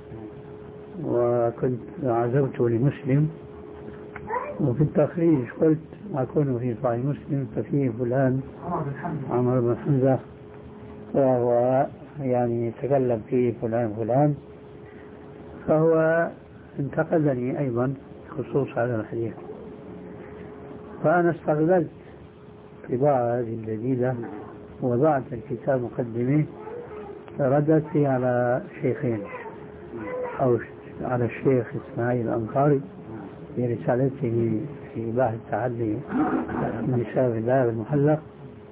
وكنت عزوته لمسلم وفي التخريج قلت أكون في صحيح مسلم ففيه فلان عمر بن حمزة وهو يعني تكلم فيه فلان فلان، فهو انتقدني أيضا خصوص هذا الحديث. فأنا استغللت طباعة هذه الجديدة ووضعت الكتاب مقدمه ردت فيه على شيخين، أو على الشيخ إسماعيل الأنصاري في رسالته في بحث التعدي النساء في الباب المحلق،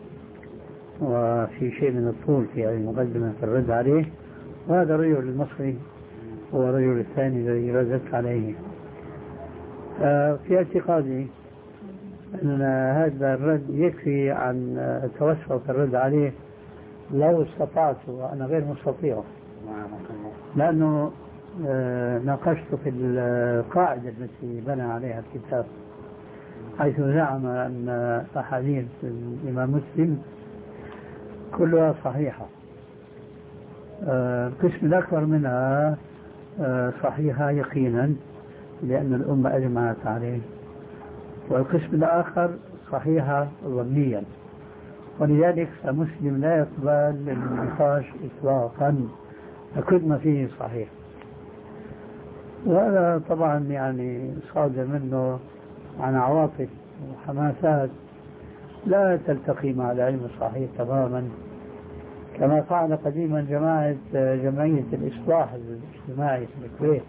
وفي شيء من الطول في هذه المقدمة في الرد عليه، وهذا الرجل المصري هو الرجل الثاني الذي ردت عليه. في اعتقادي أن هذا الرد يكفي عن التوسع الرد عليه لو استطعت، وأنا غير مستطيع لأنه ناقشت في القاعدة التي بنى عليها الكتاب، حيث زعم أن أحاديث الإمام مسلم كلها صحيحة. القسم الأكبر منها صحيحة يقينا لأن الأمة أجمعت عليه، والقسم الآخر صحيحة ظنيا، ولذلك فمسلم لا يقبل النقاش إطلاقا كل ما فيه صحيح. وهذا طبعا يعني صادر منه عن عواطف وحماسات لا تلتقي مع العلم الصحيح تماما، كما فعل قديما جماعة جمعية الإصلاح الاجتماعي في الكويت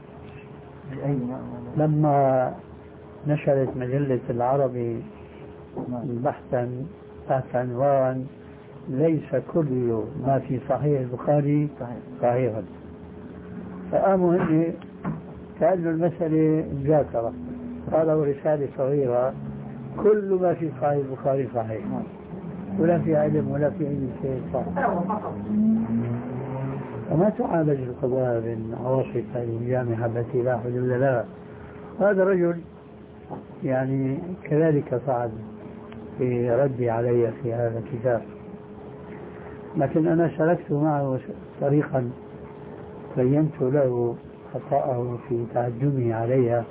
لما نشرت مجلة العربي بحثا تحت عنوان ليس كل ما في صحيح البخاري صحيحا، فقاموا هن كأنه المسألة مذاكرة، قالوا رسالة صغيرة كل ما في صحيح البخاري صحيح، ولا في علم ولا في أي شيء صحيح. وما تعالج القضايا من عواصف هذه الجامعة التي لا حدود لها. هذا الرجل يعني كذلك فعل في ردي علي في هذا الكتاب، لكن أنا سلكت معه طريقا بينت له خطأه في تعجبه عليها.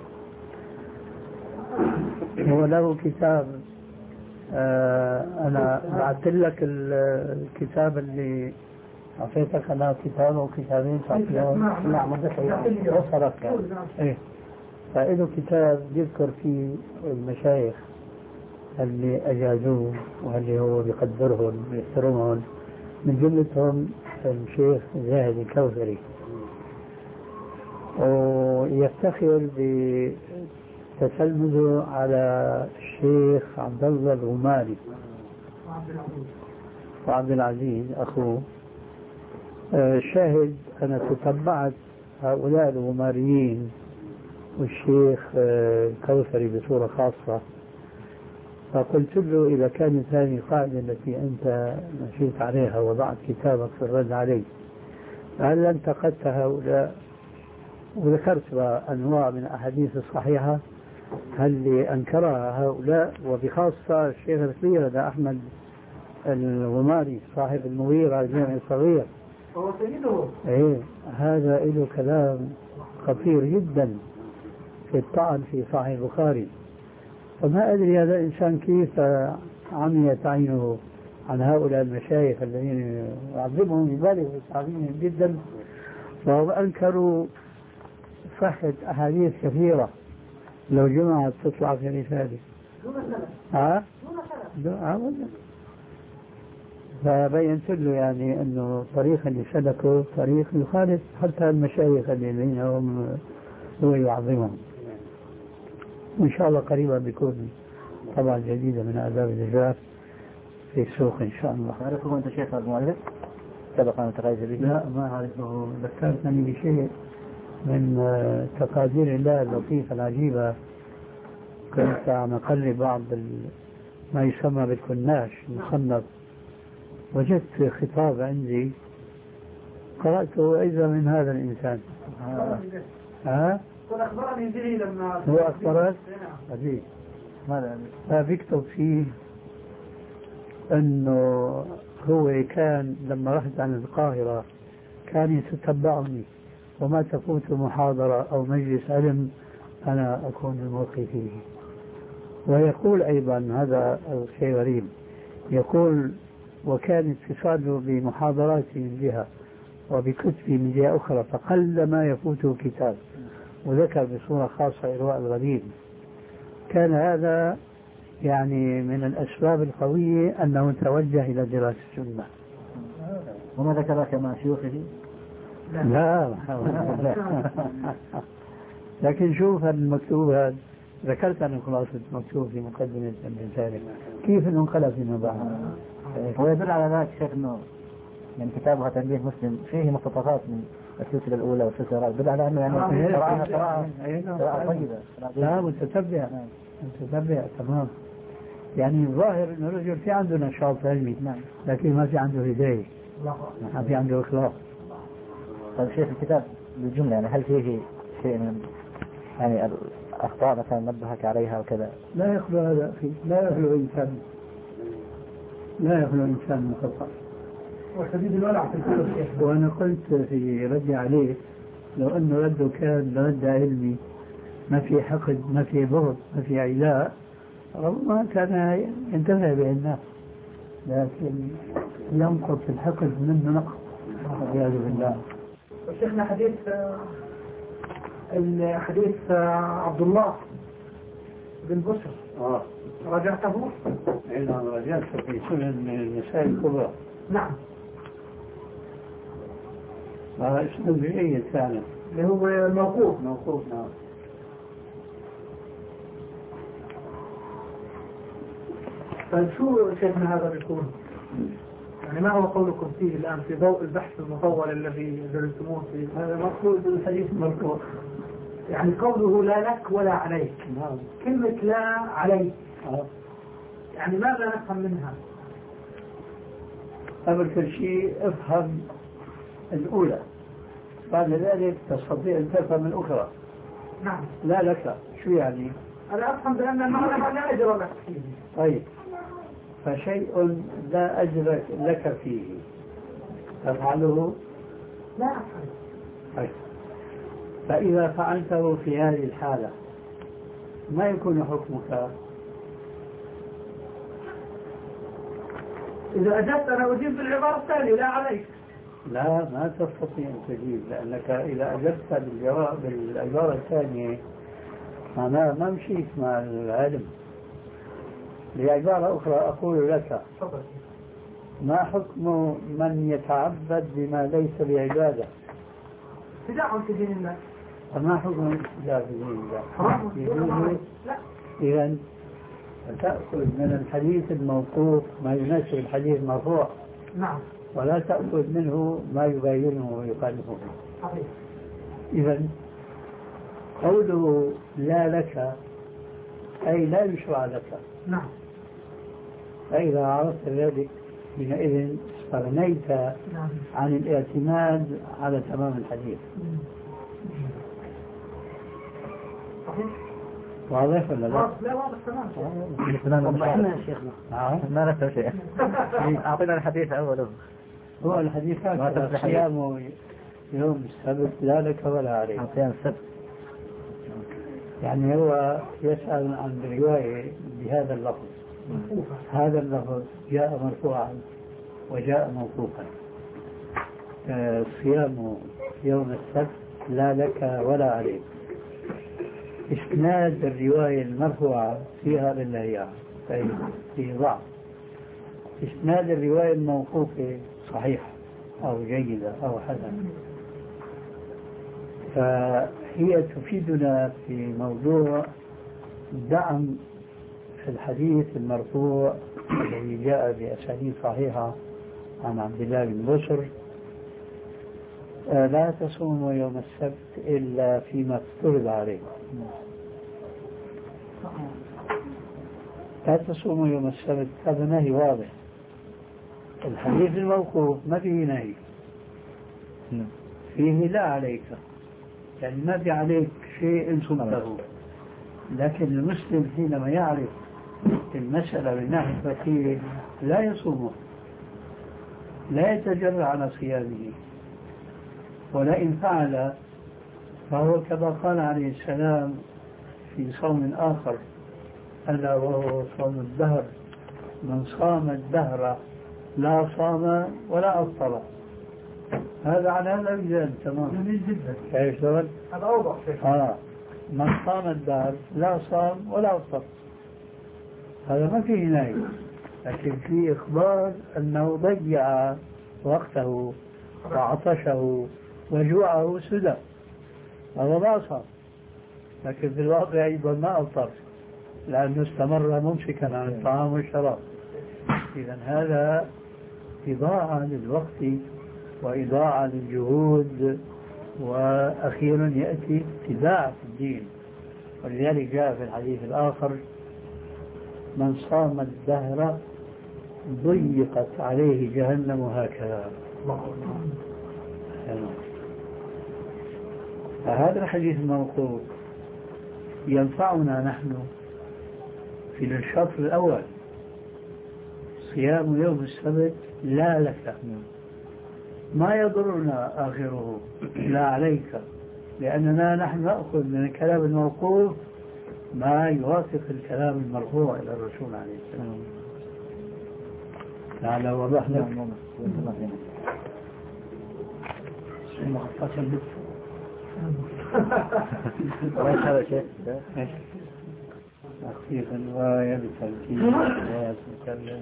هو له كتاب، آه أنا بعثت لك الكتاب اللي أعطيتك، أنا كتاب أو كتابين نعم وصلك إيه، فإنه كتاب يذكر فيه المشايخ اللي أجازوه واللي هو بيقدرهم ويحترمهم، من جملتهم الشيخ زاهد الكوثري، ويفتخر بتسلمه على الشيخ عبد الله الغماري وعبد العزيز أخوه. شاهد أنا تتبعت هؤلاء الغماريين والشيخ الكوثري بصورة خاصة، فقلت له إذا كانت هذه القاعدة التي أنت مشيت عليها وضعت كتابك في الرد عليه، هل انتقدت هؤلاء وذكرت أنواع من الأحاديث الصحيحة هل أنكرها هؤلاء، وبخاصة الشيخ الكبير هذا أحمد الغماري صاحب المغيرة الجامع الصغير هو سيده. إيه هذا له كلام خطير جدا في الطعن في صحيح البخاري. فما أدري هذا الإنسان كيف عميت عينه عن هؤلاء المشايخ الذين يعظمهم يبالغ في تعظيمهم جدا، وهم أنكروا صحة أحاديث كثيرة لو جمعت تطلع في رسالة. ها؟ ها؟ فبينت له يعني أنه الطريق اللي سلكه طريق يخالف حتى المشايخ الذين هم هو يعظمهم. وإن شاء الله قريبا بيكون طبعا جديدة من آداب الإجراء في السوق إن شاء الله. تعرفه أنت شيخ المؤلف؟ سبق أن تقايز به؟ لا ما أعرفه، ذكرتني بشيء من تقادير الله اللطيفة العجيبة. كنت عم أقلب بعض ما يسمى بالكناش المصنف، وجدت خطاب عندي قرأته أيضا من هذا الإنسان. ها؟ قل أخبرني به لما هو أخبرك؟ عجيب. ماذا؟ فبيكتب فيه أنه هو كان لما رحت عن القاهرة كان يتتبعني، وما تفوت محاضرة أو مجلس علم أنا أكون الملقي فيه. ويقول أيضا هذا الشيء غريب، يقول وكان اتصاله بمحاضراتي من جهة وبكتبي من جهة أخرى، فقل ما يفوته كتاب. وذكر بصورة خاصة إرواء الغريب. كان هذا يعني من الأسباب القوية أنه توجه إلى دراسة السنة. وما ذكرك مع شيوخه؟ لا لا, لا. لكن شوف المكتوب هذا، ذكرت أن خلاصة مكتوب في مقدمة الرسالة كيف أنه انقلب فيما بعد. ويدل على ذلك شيخ أنه من كتابها تنبيه مسلم فيه مقتطفات من السلسلة الأولى والسلسلة الرابعة، يدل على أنه يعني قراءة قراءة طيبة. لا متتبع متتبع تمام. يعني ظاهر أن الرجل في عنده نشاط علمي، لكن ما في عنده هداية، ما في عنده إخلاص. طيب شيخ الكتاب بالجملة يعني هل فيه شيء من يعني الأخطاء مثلا نبهك عليها وكذا؟ لا يخلو هذا فيه، لا يخلو إنسان لا يخلو إنسان من خطأ. وشديد الولع في الكتب. وأنا قلت في ردي عليه لو أنه رده كان رد علمي ما في حقد ما في ضغط ما في علاء ربما كان ينتفع به الناس، لكن ينقص الحقد منه نقص والعياذ بالله. وشيخنا حديث حديث عبد الله بن بشر اه راجعته؟ نعم راجعته في سنن النساء الكبرى. نعم. هذا اسم جيد كان اللي هو الموقوف. موقوف نعم. طيب شو شيخنا هذا بيكون؟ يعني ما هو قولكم فيه الآن في ضوء البحث المطول الذي درستموه فيه؟ هذا مقصود الحديث المرفوع. يعني قوله لا لك ولا عليك. نعم. كلمة لا عليك آه. يعني ماذا نفهم منها؟ قبل كل شيء افهم الأولى، بعد ذلك تستطيع أن تفهم الأخرى. نعم. لا لك شو يعني؟ أنا أفهم بأن المعنى لا أجر لك فيه. طيب فشيء لا أجر لك فيه تفعله؟ لا أفهم. طيب فإذا فعلته في هذه الحالة ما يكون حكمك؟ إذا أجبت أنا أجيب بالعبارة الثانية لا عليك. لا ما تستطيع أن تجيب، لأنك إذا أجبت بالجواب بالعبارة الثانية معناها ما مشيت مع العلم. بعبارة أخرى أقول لك ما حكم من يتعبد بما ليس بعبادة؟ ابتداع في دين الله. فما حكم الابتداع في دين الله؟ لا. إذا تأخذ من الحديث الموقوف ما يناسب الحديث المرفوع. نعم. ولا تأخذ منه ما يباينه ويخالفه. صحيح. إذا قوله لا لك أي لا يشرع لك. نعم. فإذا عرفت ذلك حينئذ استغنيت نعم. عن الاعتماد على تمام الحديث. صحيح. واضح ولا لا؟ لا واضح تمام. وضحنا يا شيخنا. نعم. ما نفهم شيء. أعطينا الحديث أوله. هو الحديث هذا صيام يوم السبت لا لك ولا عليك. صيام السبت. يعني هو يسأل عن الرواية بهذا اللفظ. هذا اللفظ جاء مرفوعا وجاء موقوفا. آه صيام يوم السبت لا لك ولا عليك. إسناد الرواية المرفوعة فيها بالله في ضعف. إسناد الرواية الموقوفة صحيح أو جيدة أو حسنة. فهي تفيدنا في موضوع دعم الحديث المرفوع الذي جاء بأسانيد صحيحة عن عبد الله بن بشر لا تصوموا يوم السبت إلا فيما افترض عليكم. لا تصوموا يوم السبت هذا نهي واضح. الحديث الموقوف ما فيه نهي، فيه لا عليك، يعني ما في عليك شيء إن صمته. لكن المسلم حينما يعرف المسألة من ناحية فقهية لا يصومه، لا يتجرع على صيامه، ولئن فعل فهو كما قال عليه السلام في صوم آخر ألا وهو صوم الدهر: من صام الدهر لا صام ولا أفطر. هذا على هذا الجانب تمام. جميل جدا. كيف شغل؟ هذا أوضح شيء. آه من صام الدهر لا صام ولا أفطر. هذا ما فيه نهي، لكن فيه إخبار أنه ضيع وقته وعطشه وجوعه سدى، هذا ما صام، لكن في الواقع أيضا ما أفطر لأنه استمر ممسكا عن الطعام والشراب. إذا هذا إضاعة للوقت وإضاعة للجهود، وأخيرا يأتي اتباع في الدين. ولذلك جاء في الحديث الآخر: من صام الدهر ضيقت عليه جهنم هكذا. فهذا الحديث الموقوف ينفعنا نحن في الشطر الأول: صيام يوم السبت لا لك، ما يضرنا آخره لا عليك، لأننا نحن نأخذ من الكلام الموقوف ما يوافق الكلام المرفوع إلى الرسول عليه السلام. لعل وضح لك. مخططة اللف. هذا شيء ترتيب الرواية بترتيب الرواية تتكلم.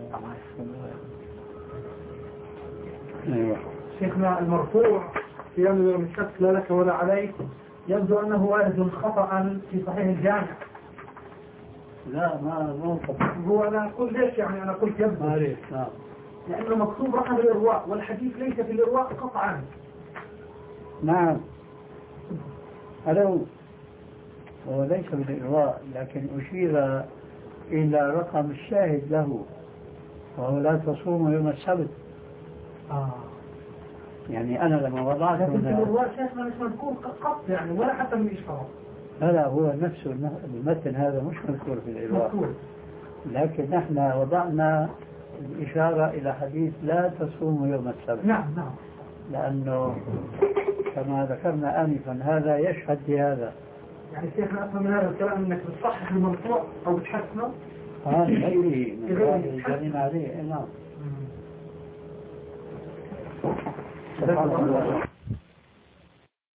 أيوة. شيخنا المرفوع في يوم يوم السبت لا لك ولا عليك يبدو أنه وارد خطأ في صحيح الجامع. لا ما مو خطأ. هو أنا أقول ليش يعني أنا قلت يبدو معليش نعم. لأنه مكتوب رقم الإرواء والحديث ليس في الإرواء قطعا. نعم هلو هو ليس بالإرواء لكن أشير إلى رقم الشاهد له وهو لا تصوم يوم السبت. آه. يعني أنا لما وضعت لكن في الإرواء شيخنا مش مذكور قط يعني ولا حتى من إشارة. لا لا هو نفسه المتن هذا مش مذكور في الإرواء مذكور. لكن نحن وضعنا الإشارة إلى حديث لا تصوم يوم السبت. نعم نعم. لأنه كما ذكرنا آنفا هذا يشهد بهذا. يعني شيخنا أفهم من هذا الكلام أنك بتصحح المرفوع أو بتحسنه؟ آه غيره من غير الجنين عليه. نعم.